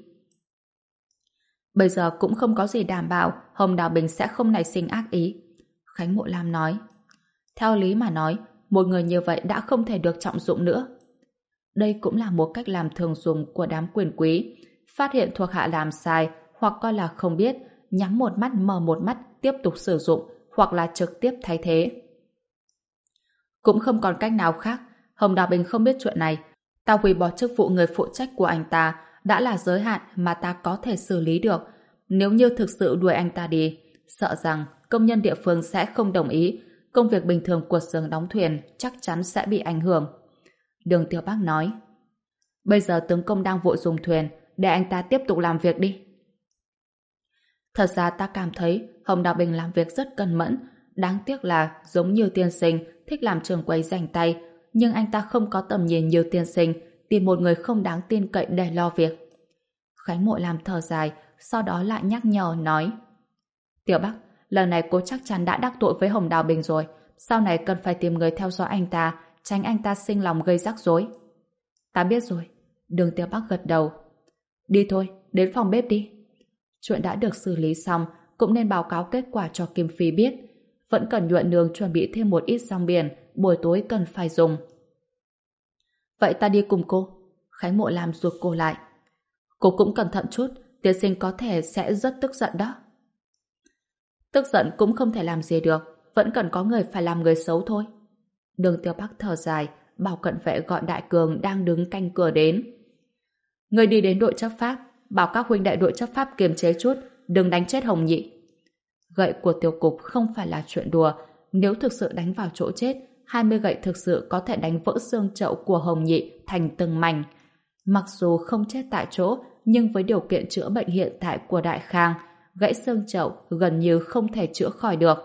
Bây giờ cũng không có gì đảm bảo Hồng Đào Bình sẽ không nảy sinh ác ý. Khánh Mộ Lam nói. Theo lý mà nói, một người như vậy đã không thể được trọng dụng nữa. Đây cũng là một cách làm thường dùng của đám quyền quý. Phát hiện thuộc hạ làm sai hoặc coi là không biết, nhắm một mắt mở một mắt tiếp tục sử dụng hoặc là trực tiếp thay thế. Cũng không còn cách nào khác. Hồng Đào Bình không biết chuyện này. Ta hủy bỏ chức vụ người phụ trách của anh ta đã là giới hạn mà ta có thể xử lý được. Nếu như thực sự đuổi anh ta đi, sợ rằng công nhân địa phương sẽ không đồng ý. Công việc bình thường của xưởng đóng thuyền chắc chắn sẽ bị ảnh hưởng. Đường Tiểu Bắc nói. Bây giờ tướng công đang vội dùng thuyền, để anh ta tiếp tục làm việc đi. Thật ra ta cảm thấy Hồng Đào Bình làm việc rất cẩn mẫn. Đáng tiếc là giống như tiên sinh thích làm trường quầy rảnh tay, nhưng anh ta không có tầm nhìn như tiên sinh, tìm một người không đáng tin cậy để lo việc. Khánh Mộ làm thở dài, sau đó lại nhắc nhở nói. Tiểu Bắc, lần này cô chắc chắn đã đắc tội với Hồng Đào Bình rồi. Sau này cần phải tìm người theo dõi anh ta, tránh anh ta sinh lòng gây rắc rối. Ta biết rồi. Đường Tiểu Bắc gật đầu. Đi thôi, đến phòng bếp đi. Chuyện đã được xử lý xong, cũng nên báo cáo kết quả cho Kim Phi biết. Vẫn cần Nhuận Nương chuẩn bị thêm một ít rong biển, buổi tối cần phải dùng. Vậy ta đi cùng cô. Khánh Mộ làm ruột cô lại. Cô cũng cẩn thận chút, tiên sinh có thể sẽ rất tức giận đó. Tức giận cũng không thể làm gì được, vẫn cần có người phải làm người xấu thôi. Đường Tiểu Bắc thở dài, bảo cận vệ gọi Đại Cường đang đứng canh cửa đến. Người đi đến đội chấp pháp, bảo các huynh đệ đội chấp pháp kiềm chế chút, đừng đánh chết Hồng Nhị. Gậy của Tiểu Cục không phải là chuyện đùa, nếu thực sự đánh vào chỗ chết, hai mươi gậy thực sự có thể đánh vỡ xương chậu của Hồng Nhị thành từng mảnh. Mặc dù không chết tại chỗ, nhưng với điều kiện chữa bệnh hiện tại của Đại Khang, gãy xương chậu gần như không thể chữa khỏi được.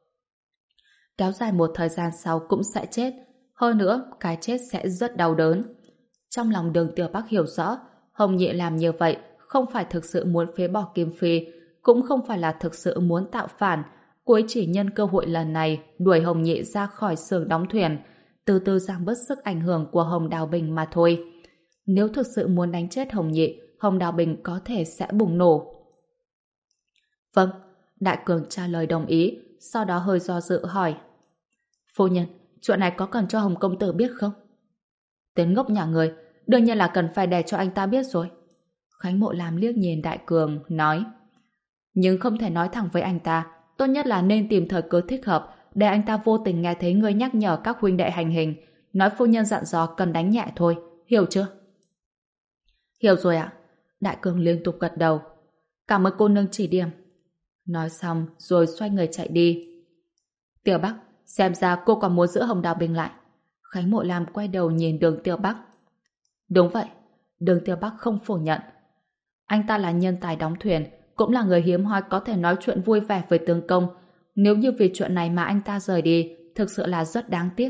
Kéo dài một thời gian sau cũng sẽ chết, hơn nữa cái chết sẽ rất đau đớn. Trong lòng Đường Tiểu Bắc hiểu rõ, Hồng Nhị làm như vậy không phải thực sự muốn phế bỏ Kim Phi, cũng không phải là thực sự muốn tạo phản, cô ấy chỉ nhân cơ hội lần này đuổi Hồng Nhị ra khỏi xưởng đóng thuyền, từ từ giảm bớt sức ảnh hưởng của Hồng Đào Bình mà thôi. Nếu thực sự muốn đánh chết Hồng Nhị, Hồng Đào Bình có thể sẽ bùng nổ. Vâng, Đại Cường trả lời đồng ý, sau đó hơi do dự hỏi. Phu nhân, chuyện này có cần cho Hồng công tử biết không? Tên ngốc nhà người, đương nhiên là cần phải để cho anh ta biết rồi. Khánh Mộ làm liếc nhìn Đại Cường, nói. Nhưng không thể nói thẳng với anh ta, tốt nhất là nên tìm thời cơ thích hợp để anh ta vô tình nghe thấy người nhắc nhở các huynh đệ hành hình, nói phu nhân dặn dò cần đánh nhẹ thôi, hiểu chưa? Hiểu rồi ạ. Đại Cường liên tục gật đầu. Cảm ơn cô nương chỉ điểm. Nói xong rồi xoay người chạy đi. Tiểu Bắc, xem ra cô còn muốn giữ Hồng Đào Bình lại. Khánh Mộ Lam quay đầu nhìn Đường Tiểu Bắc. Đúng vậy. Đường Tiểu Bắc không phủ nhận. Anh ta là nhân tài đóng thuyền, cũng là người hiếm hoi có thể nói chuyện vui vẻ với tướng công. Nếu như vì chuyện này mà anh ta rời đi, thực sự là rất đáng tiếc.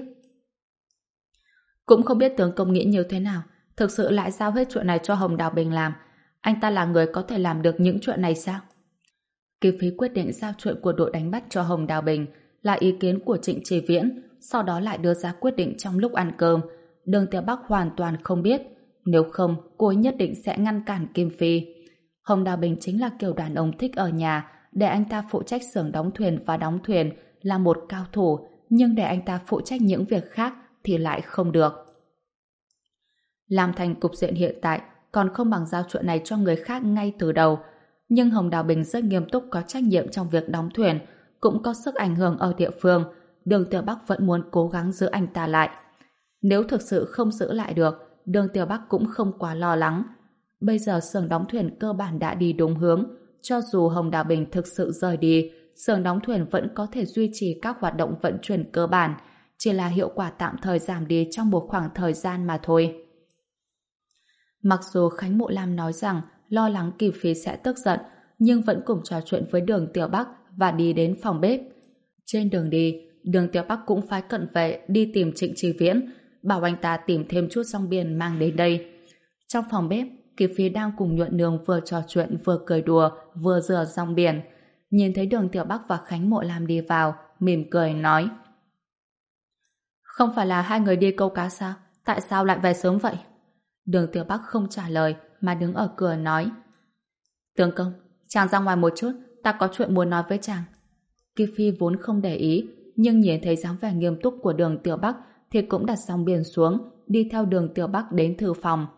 Cũng không biết tướng công nghĩ như thế nào, thực sự lại giao hết chuyện này cho Hồng Đào Bình làm. Anh ta là người có thể làm được những chuyện này sao? Kim Phi quyết định giao chuyện của đội đánh bắt cho Hồng Đào Bình là ý kiến của Trịnh Chỉ Viễn, sau đó lại đưa ra quyết định trong lúc ăn cơm. Đường Tiểu Bắc hoàn toàn không biết, nếu không cô ấy nhất định sẽ ngăn cản Kim Phi. Hồng Đào Bình chính là kiểu đàn ông thích ở nhà, để anh ta phụ trách xưởng đóng thuyền và đóng thuyền là một cao thủ, nhưng để anh ta phụ trách những việc khác thì lại không được. Làm thành cục diện hiện tại, còn không bằng giao chuyện này cho người khác ngay từ đầu. Nhưng Hồng Đào Bình rất nghiêm túc, có trách nhiệm trong việc đóng thuyền, cũng có sức ảnh hưởng ở địa phương. Đường Tiểu Bắc vẫn muốn cố gắng giữ anh ta lại. Nếu thực sự không giữ lại được, Đường Tiểu Bắc cũng không quá lo lắng. Bây giờ xưởng đóng thuyền cơ bản đã đi đúng hướng. Cho dù Hồng Đào Bình thực sự rời đi, xưởng đóng thuyền vẫn có thể duy trì các hoạt động vận chuyển cơ bản, chỉ là hiệu quả tạm thời giảm đi trong một khoảng thời gian mà thôi. Mặc dù Khánh Mộ Lam nói rằng lo lắng Kim Phi sẽ tức giận, nhưng vẫn cùng trò chuyện với Đường Tiểu Bắc và đi đến phòng bếp. Trên đường đi, Đường Tiểu Bắc cũng phái cận vệ đi tìm Trịnh Chi Viễn, bảo anh ta tìm thêm chút rong biển mang đến đây. Trong phòng bếp, Kim Phi đang cùng Nhuận Nương vừa trò chuyện vừa cười đùa vừa rửa rong biển. Nhìn thấy Đường Tiểu Bắc và Khánh Mộ Lam đi vào, mỉm cười nói: Không phải là hai người đi câu cá sao? Tại sao lại về sớm vậy? Đường Tiểu Bắc không trả lời mà đứng ở cửa nói: Tướng công, chàng ra ngoài một chút, ta có chuyện muốn nói với chàng. Kim Phi vốn không để ý, nhưng nhìn thấy dáng vẻ nghiêm túc của Đường Tiểu Bắc thì cũng đặt song biển xuống, đi theo Đường Tiểu Bắc đến thư phòng.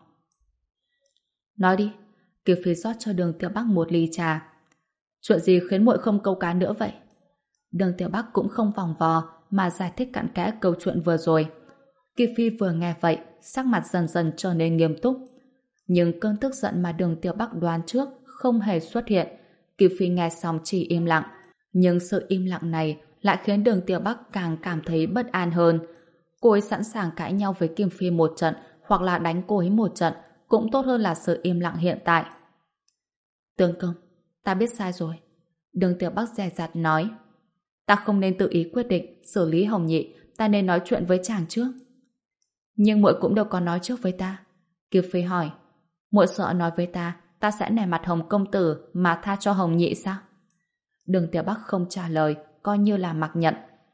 Nói đi. Kim Phi rót cho Đường Tiểu Bắc một ly trà. Chuyện gì khiến muội không câu cá nữa vậy? Đường Tiểu Bắc cũng không vòng vò mà giải thích cặn kẽ câu chuyện vừa rồi. Kim Phi vừa nghe vậy, sắc mặt dần dần trở nên nghiêm túc. Nhưng cơn tức giận mà Đường Tiểu Bắc đoán trước không hề xuất hiện. Kim Phi nghe xong chỉ im lặng. Nhưng sự im lặng này lại khiến Đường Tiểu Bắc càng cảm thấy bất an hơn. Cô ấy sẵn sàng cãi nhau với Kim Phi một trận hoặc là đánh cô ấy một trận cũng tốt hơn là sự im lặng hiện tại. Tướng công, ta biết sai rồi. Đường Tiểu Bắc dè dặt nói: Ta không nên tự ý quyết định xử lý Hồng Nhị, ta nên nói chuyện với chàng trước. Nhưng muội cũng đâu có nói trước với ta. Kiều Phi hỏi: Muội sợ nói với ta, ta sẽ nể mặt Hồng công tử mà tha cho Hồng Nhị sao? Đường Tiểu Bắc không trả lời, coi như là mặc nhận.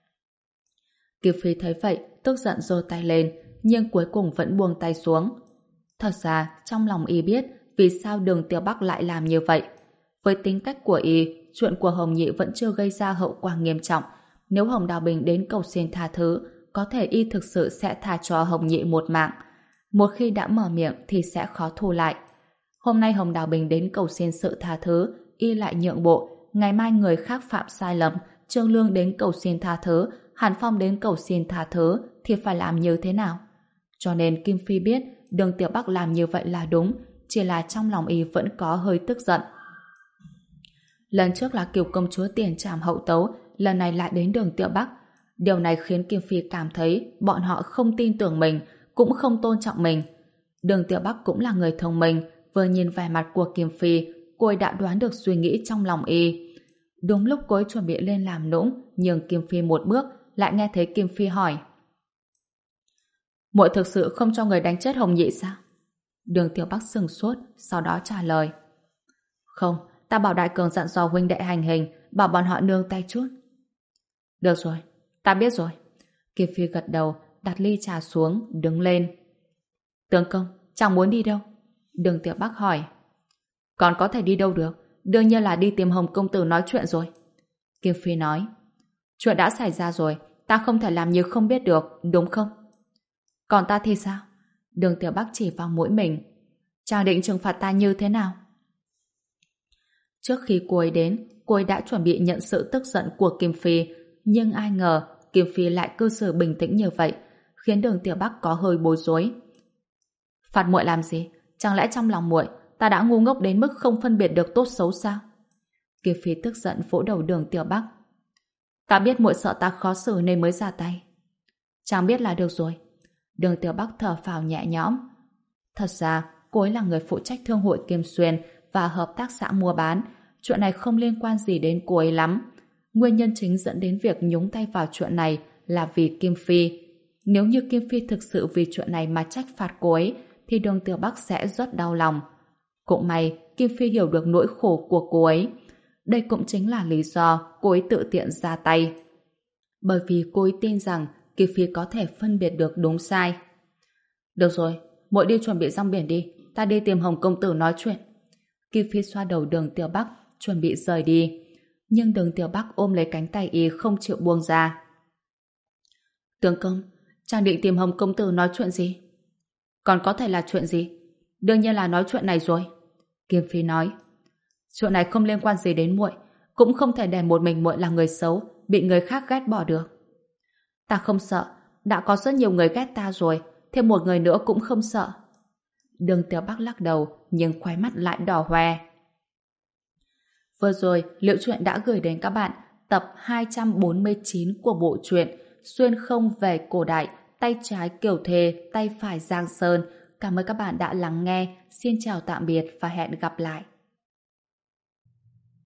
Kiều Phi thấy vậy, tức giận giơ tay lên, nhưng cuối cùng vẫn buông tay xuống. Thật ra, trong lòng y biết vì sao Đường Tiểu Bắc lại làm như vậy. Với tính cách của y, chuyện của Hồng Nhị vẫn chưa gây ra hậu quả nghiêm trọng. Nếu Hồng Đào Bình đến cầu xin tha thứ, có thể y thực sự sẽ tha cho Hồng Nhị một mạng. Một khi đã mở miệng thì sẽ khó thu lại. Hôm nay Hồng Đào Bình đến cầu xin sự tha thứ, y lại nhượng bộ. Ngày mai người khác phạm sai lầm, Trương Lương đến cầu xin tha thứ, Hàn Phong đến cầu xin tha thứ, thì phải làm như thế nào? Cho nên Kim Phi biết Đường Tiểu Bắc làm như vậy là đúng, chỉ là trong lòng y vẫn có hơi tức giận. Lần trước là Kiều công chúa tiền trảm hậu tấu, lần này lại đến Đường Tiểu Bắc. Điều này khiến Kim Phi cảm thấy bọn họ không tin tưởng mình, cũng không tôn trọng mình. Đường Tiểu Bắc cũng là người thông minh, vừa nhìn vẻ mặt của Kim Phi, cô ấy đã đoán được suy nghĩ trong lòng y. Đúng lúc cô ấy chuẩn bị lên làm nũng, nhường Kim Phi một bước, lại nghe thấy Kim Phi hỏi: Muội thực sự không cho người đánh chết Hồng Nhị sao? Đường Tiểu Bắc sừng sốt, sau đó trả lời: Không, ta bảo Đại Cường dặn dò huynh đệ hành hình, bảo bọn họ nương tay chút. Được rồi, ta biết rồi. Kim Phi gật đầu, đặt ly trà xuống, đứng lên. Tướng công, chàng muốn đi đâu? Đường Tiểu Bắc hỏi. Còn có thể đi đâu được, đương nhiên là đi tìm Hồng công tử nói chuyện rồi. Kim Phi nói. Chuyện đã xảy ra rồi, ta không thể làm như không biết được, đúng không? Còn ta thì sao? Đường Tiểu Bắc chỉ vào mũi mình. Chàng định trừng phạt ta như thế nào? Trước khi cô ấy đến, cô ấy đã chuẩn bị nhận sự tức giận của Kim Phi, nhưng ai ngờ Kim Phi lại cư xử bình tĩnh như vậy, khiến Đường Tiểu Bắc có hơi bối rối. Phạt muội làm gì? Chẳng lẽ trong lòng muội ta đã ngu ngốc đến mức không phân biệt được tốt xấu sao? Kim Phi tức giận vỗ đầu Đường Tiểu Bắc. Ta biết muội sợ ta khó xử nên mới ra tay. Chàng biết là được rồi. Đường Tiểu Bắc thở phào nhẹ nhõm. Thật ra, cô ấy là người phụ trách thương hội Kim Xuyên và hợp tác xã mua bán. Chuyện này không liên quan gì đến cô ấy lắm. Nguyên nhân chính dẫn đến việc nhúng tay vào chuyện này là vì Kim Phi. Nếu như Kim Phi thực sự vì chuyện này mà trách phạt cô ấy, thì Đường Tiểu Bắc sẽ rất đau lòng. Cũng may, Kim Phi hiểu được nỗi khổ của cô ấy. Đây cũng chính là lý do cô ấy tự tiện ra tay. Bởi vì cô ấy tin rằng Kim Phi có thể phân biệt được đúng sai. Được rồi, muội đi chuẩn bị rong biển đi, ta đi tìm Hồng công tử nói chuyện. Kim Phi xoa đầu Đường Tiểu Bắc, chuẩn bị rời đi. Nhưng Đường Tiểu Bắc ôm lấy cánh tay y không chịu buông ra. Tướng công, chàng định tìm Hồng công tử nói chuyện gì? Còn có thể là chuyện gì? Đương nhiên là nói chuyện này rồi. Kiếm Phi nói. Chuyện này không liên quan gì đến muội, cũng không thể để một mình muội là người xấu, bị người khác ghét bỏ được. Ta không sợ, đã có rất nhiều người ghét ta rồi, thêm một người nữa cũng không sợ. Đường Tiểu Bắc lắc đầu, nhưng khóe mắt lại đỏ hoe. Vừa rồi, Liễu Chuyện đã gửi đến các bạn tập hai trăm bốn mươi chín của bộ truyện Xuyên không về cổ đại, tay trái Kiều Thề, tay phải Giang Sơn. Cảm ơn các bạn đã lắng nghe. Xin chào tạm biệt và hẹn gặp lại.